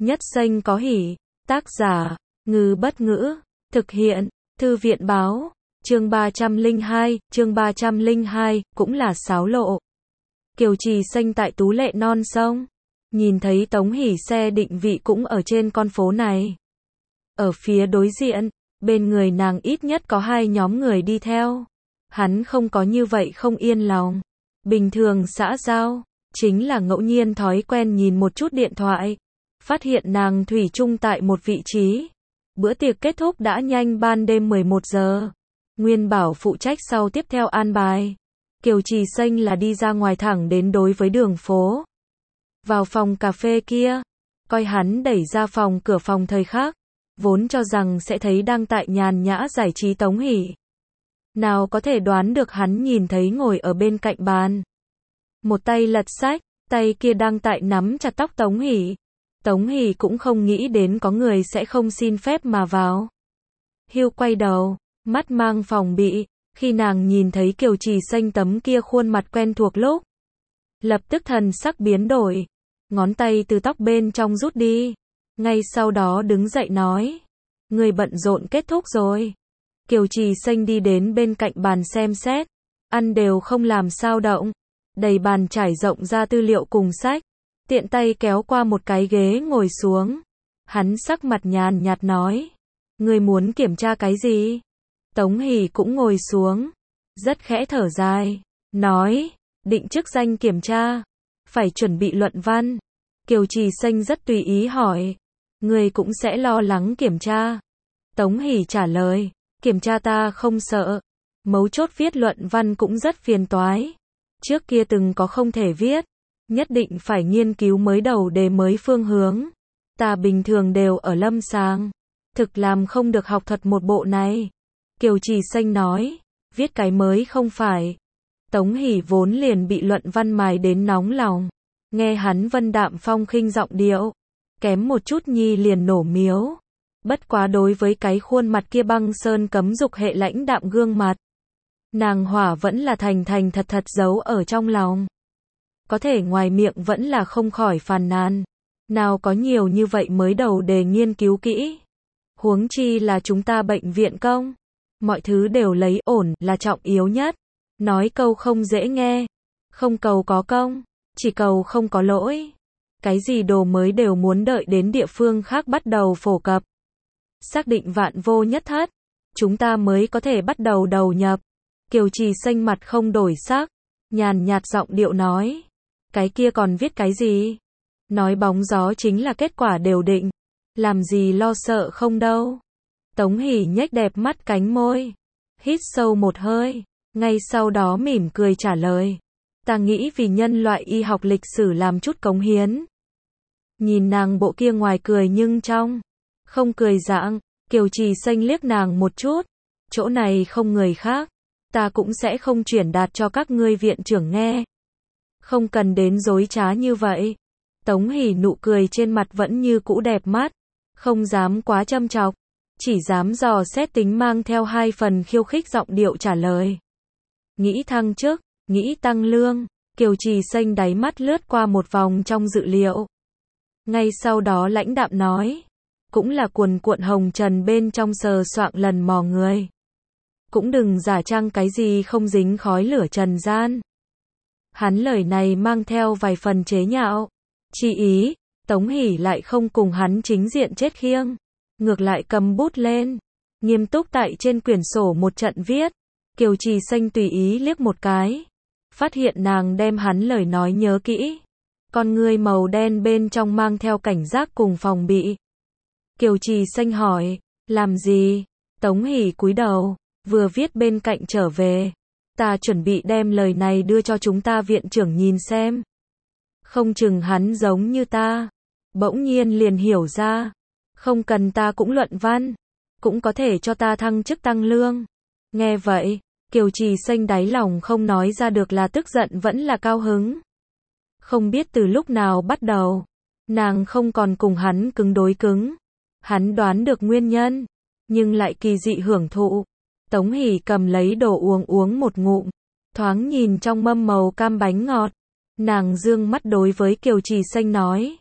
Nhất danh có hỷ. Tác giả, Ngư Bất Ngữ. Thực hiện, Thư viện Báo. Chương 302, cũng là sáo lộ. Kiều Trì Xanh tại Tú Lệ non sông. Nhìn thấy Tống Hỷ xe định vị cũng ở trên con phố này. Ở phía đối diện, bên người nàng ít nhất có 2 nhóm người đi theo. Hắn không có như vậy không yên lòng. Bình thường xã giao, chính là ngẫu nhiên thói quen nhìn một chút điện thoại. Phát hiện nàng thủy chung tại một vị trí. Bữa tiệc kết thúc đã nhanh ban đêm 11 giờ. Nguyên Bảo phụ trách sau tiếp theo an bài. Kiều Trì Xanh là đi ra ngoài thẳng đến đối với đường phố. Vào phòng cà phê kia, coi hắn đẩy ra phòng cửa phòng thời khắc, vốn cho rằng sẽ thấy đang tại nhàn nhã giải trí Tống Hỷ. Nào có thể đoán được hắn nhìn thấy ngồi ở bên cạnh bàn. Một tay lật sách, tay kia đang tại nắm chặt tóc Tống Hỷ. Tống Hỷ cũng không nghĩ đến có người sẽ không xin phép mà vào. Hiu quay đầu, mắt mang phòng bị, khi nàng nhìn thấy Kiều Trì Xanh tấm kia khuôn mặt quen thuộc lúc. Lập tức thần sắc biến đổi, ngón tay từ tóc bên trong rút đi. Ngay sau đó đứng dậy nói, người bận rộn kết thúc rồi. Kiều Trì Xanh đi đến bên cạnh bàn xem xét, ăn đều không làm sao động. Đầy bàn trải rộng ra tư liệu cùng sách, tiện tay kéo qua một cái ghế ngồi xuống. Hắn sắc mặt nhàn nhạt nói, người muốn kiểm tra cái gì? Tống Hỷ cũng ngồi xuống, rất khẽ thở dài, nói, định chức danh kiểm tra, phải chuẩn bị luận văn. Kiều Trì Xanh rất tùy ý hỏi, người cũng sẽ lo lắng kiểm tra? Tống Hỷ trả lời, kiểm tra ta không sợ, mấu chốt viết luận văn cũng rất phiền toái. Trước kia từng có không thể viết, nhất định phải nghiên cứu mới đầu đề mới phương hướng. Ta bình thường đều ở lâm sàng, thực làm không được học thuật một bộ này. Kiều Trì Xanh nói, viết cái mới không phải. Tống Hỷ vốn liền bị luận văn mài đến nóng lòng, nghe hắn vân đạm phong khinh giọng điệu, kém một chút nhi liền nổ miếu. Bất quá đối với cái khuôn mặt kia băng sơn cấm dục hệ lãnh đạm gương mặt, nàng hỏa vẫn là thành thành thật thật giấu ở trong lòng. Có thể ngoài miệng vẫn là không khỏi phàn nàn. Nào có nhiều như vậy mới đầu đề nghiên cứu kỹ. Huống chi là chúng ta bệnh viện công. Mọi thứ đều lấy ổn là trọng yếu nhất. Nói câu không dễ nghe. Không cầu có công, chỉ cầu không có lỗi. Cái gì đồ mới đều muốn đợi đến địa phương khác bắt đầu phổ cập. Xác định vạn vô nhất thất, chúng ta mới có thể bắt đầu đầu nhập. Kiều Trì Xanh mặt không đổi sắc, nhàn nhạt giọng điệu nói, cái kia còn viết cái gì? Nói bóng gió chính là kết quả đều định, làm gì lo sợ không đâu. Tống Hỷ nhếch đẹp mắt cánh môi, hít sâu một hơi, ngay sau đó mỉm cười trả lời, ta nghĩ vì nhân loại y học lịch sử làm chút cống hiến. Nhìn nàng bộ kia ngoài cười nhưng trong không cười dạng, Kiều Trì Xanh liếc nàng một chút, chỗ này không người khác, ta cũng sẽ không chuyển đạt cho các ngươi viện trưởng nghe. Không cần đến dối trá như vậy. Tống Hỷ nụ cười trên mặt vẫn như cũ đẹp mắt, không dám quá châm chọc, chỉ dám dò xét tính mang theo 2 phần khiêu khích giọng điệu trả lời. Nghĩ thăng chức, nghĩ tăng lương. Kiều Trì Xanh đáy mắt lướt qua một vòng trong dự liệu. Ngay sau đó lãnh đạm nói, cũng là cuồn cuộn hồng trần bên trong sờ soạng lần mò người. Cũng đừng giả trang cái gì không dính khói lửa trần gian. Hắn lời này mang theo vài phần chế nhạo. Chi ý, Tống Hỷ lại không cùng hắn chính diện chết khiêng. Ngược lại cầm bút lên, nghiêm túc tại trên quyển sổ một trận viết. Kiều Trì Xanh tùy ý liếc một cái. Phát hiện nàng đem hắn lời nói nhớ kỹ. Con ngươi màu đen bên trong mang theo cảnh giác cùng phòng bị. Kiều Trì Xanh hỏi, làm gì? Tống Hỷ cúi đầu, vừa viết bên cạnh trở về. Ta chuẩn bị đem lời này đưa cho chúng ta viện trưởng nhìn xem. Không chừng hắn giống như ta. Bỗng nhiên liền hiểu ra. Không cần ta cũng luận văn. Cũng có thể cho ta thăng chức tăng lương. Nghe vậy, Kiều Trì Xanh đáy lòng không nói ra được là tức giận vẫn là cao hứng. Không biết từ lúc nào bắt đầu, nàng không còn cùng hắn cứng đối cứng. Hắn đoán được nguyên nhân, nhưng lại kỳ dị hưởng thụ. Tống Hỷ cầm lấy đồ uống một ngụm, thoáng nhìn trong mâm màu cam bánh ngọt. Nàng dương mắt đối với Kiều Trì Xanh nói,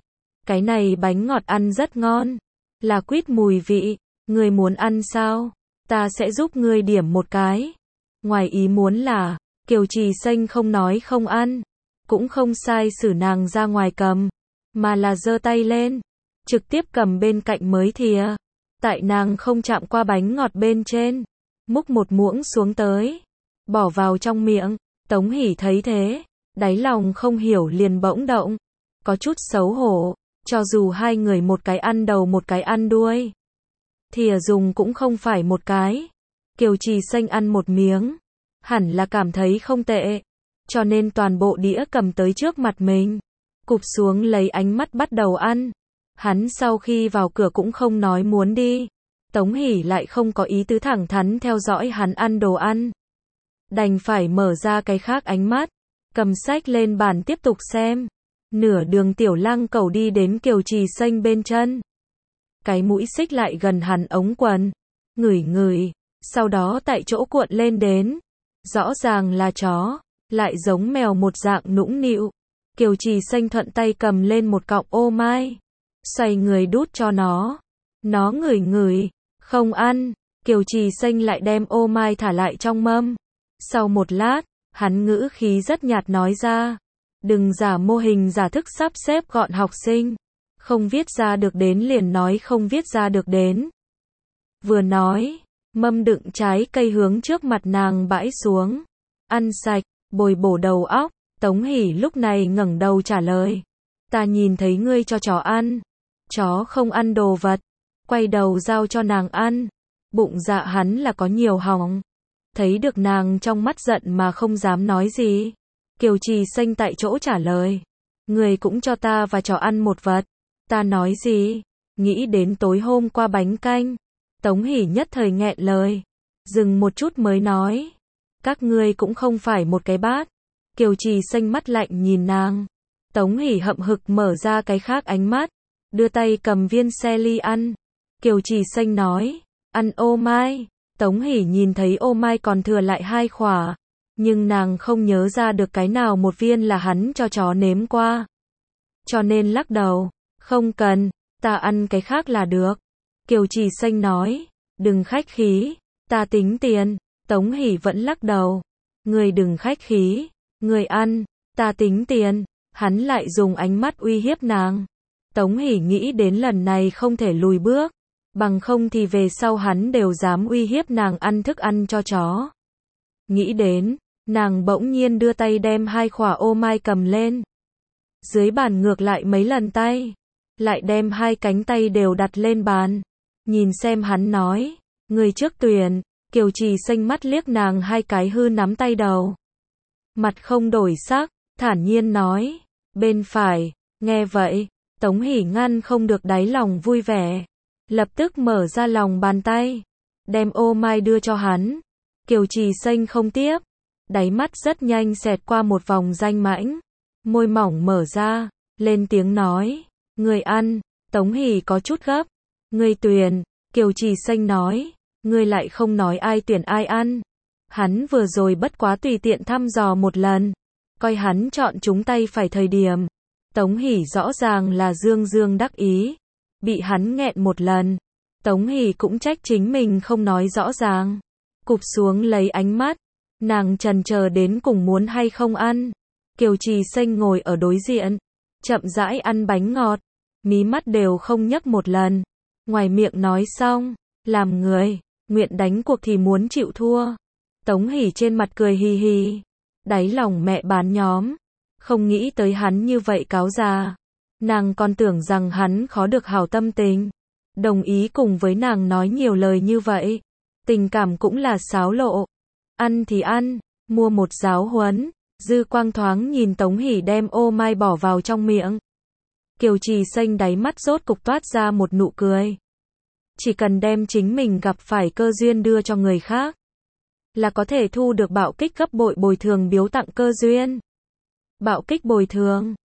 Cái này bánh ngọt ăn rất ngon. Là quýt mùi vị. Ngươi muốn ăn sao? Ta sẽ giúp ngươi điểm một cái. Ngoài ý muốn là, Kiều Trì Xanh không nói không ăn. Cũng không sai xử nàng ra ngoài cầm. Mà là giơ tay lên. Trực tiếp cầm bên cạnh mới thìa. Tại nàng không chạm qua bánh ngọt bên trên. Múc một muỗng xuống tới. Bỏ vào trong miệng. Tống Hỷ thấy thế. Đáy lòng không hiểu liền bỗng động. Có chút xấu hổ. Cho dù hai người một cái ăn đầu một cái ăn đuôi. Thìa dùng cũng không phải một cái. Kiều Trì Xanh ăn một miếng. Hẳn là cảm thấy không tệ. Cho nên toàn bộ đĩa cầm tới trước mặt mình. Cụp xuống lấy ánh mắt bắt đầu ăn. Hắn sau khi vào cửa cũng không nói muốn đi. Tống Hỷ lại không có ý tứ thẳng thắn theo dõi hắn ăn đồ ăn. Đành phải mở ra cái khác ánh mắt. Cầm sách lên bàn tiếp tục xem. Nửa đường Tiểu Lăng Cẩu đi đến Kiều Trì Xanh bên chân. Cái mũi xích lại gần hắn ống quần. Ngửi ngửi. Sau đó tại chỗ cuộn lên đến. Rõ ràng là chó. Lại giống mèo một dạng nũng nịu. Kiều Trì Xanh thuận tay cầm lên một cọng ô mai. Xoay người đút cho nó. Nó ngửi ngửi. Không ăn. Kiều Trì Xanh lại đem ô mai thả lại trong mâm. Sau một lát, hắn ngữ khí rất nhạt nói ra. Đừng giả mô hình giả thức sắp xếp gọn học sinh. Không viết ra được đến liền nói không viết ra được đến. Vừa nói, mâm đựng trái cây hướng trước mặt nàng bãi xuống. Ăn sạch, bồi bổ đầu óc. Tống Hỷ lúc này ngẩng đầu trả lời. Ta nhìn thấy ngươi cho chó ăn. Chó không ăn đồ vật. Quay đầu giao cho nàng ăn. Bụng dạ hắn là có nhiều hỏng. Thấy được nàng trong mắt giận mà không dám nói gì. Kiều Trì Xanh tại chỗ trả lời. Người cũng cho ta và chó ăn một vật. Ta nói gì? Nghĩ đến tối hôm qua bánh canh. Tống Hỷ nhất thời nghẹn lời. Dừng một chút mới nói. Các ngươi cũng không phải một cái bát. Kiều Trì Xanh mắt lạnh nhìn nàng. Tống Hỷ hậm hực mở ra cái khác ánh mắt. Đưa tay cầm viên xe ly ăn. Kiều Trì Xanh nói. Ăn ô mai. Tống Hỷ nhìn thấy ô mai còn thừa lại 2 khỏa. Nhưng nàng không nhớ ra được cái nào một viên là hắn cho chó nếm qua. Cho nên lắc đầu. Không cần, ta ăn cái khác là được. Kiều Trì Xanh nói. Đừng khách khí, ta tính tiền. Tống Hỷ vẫn lắc đầu. Người đừng khách khí, người ăn, ta tính tiền. Hắn lại dùng ánh mắt uy hiếp nàng. Tống Hỷ nghĩ đến lần này không thể lùi bước. Bằng không thì về sau hắn đều dám uy hiếp nàng ăn thức ăn cho chó. Nghĩ đến, nàng bỗng nhiên đưa tay đem 2 khỏa ô mai cầm lên. Dưới bàn ngược lại mấy lần tay. Lại đem 2 cánh tay đều đặt lên bàn. Nhìn xem hắn nói. Người trước tuyển. Kiều Trì Xanh mắt liếc nàng 2 cái hư nắm tay đầu. Mặt không đổi sắc. Thản nhiên nói. Bên phải. Nghe vậy. Tống Hỷ ngăn không được đáy lòng vui vẻ. Lập tức mở ra lòng bàn tay. Đem ô mai đưa cho hắn. Kiều Trì Xanh không tiếp. Đáy mắt rất nhanh xẹt qua một vòng danh mãnh. Môi mỏng mở ra. Lên tiếng nói. Người ăn. Tống Hỷ có chút gấp. Người tuyển. Kiều Trì Xanh nói. Người lại không nói ai tuyển ai ăn. Hắn vừa rồi bất quá tùy tiện thăm dò một lần. Coi hắn chọn chúng tay phải thời điểm. Tống Hỷ rõ ràng là dương dương đắc ý. Bị hắn nghẹn một lần. Tống Hỷ cũng trách chính mình không nói rõ ràng. Cụp xuống lấy ánh mắt. Nàng chần chờ đến cùng muốn hay không ăn. Kiều Trì Xanh ngồi ở đối diện. Chậm rãi ăn bánh ngọt. Mí mắt đều không nhấc một lần. Ngoài miệng nói xong. Làm người. Nguyện đánh cuộc thì muốn chịu thua. Tống Hỷ trên mặt cười hì hì. Đáy lòng mẹ bán nhóm. Không nghĩ tới hắn như vậy cáo già. Nàng còn tưởng rằng hắn khó được hảo tâm tình. Đồng ý cùng với nàng nói nhiều lời như vậy. Tình cảm cũng là xáo lộ. Ăn thì ăn. Mua một giáo huấn. Dư quang thoáng nhìn Tống Hỷ đem ô mai bỏ vào trong miệng. Kiều Trì Xanh đáy mắt rốt cục toát ra một nụ cười. Chỉ cần đem chính mình gặp phải cơ duyên đưa cho người khác. Là có thể thu được bạo kích gấp bội bồi thường biếu tặng cơ duyên. Bạo kích bồi thường.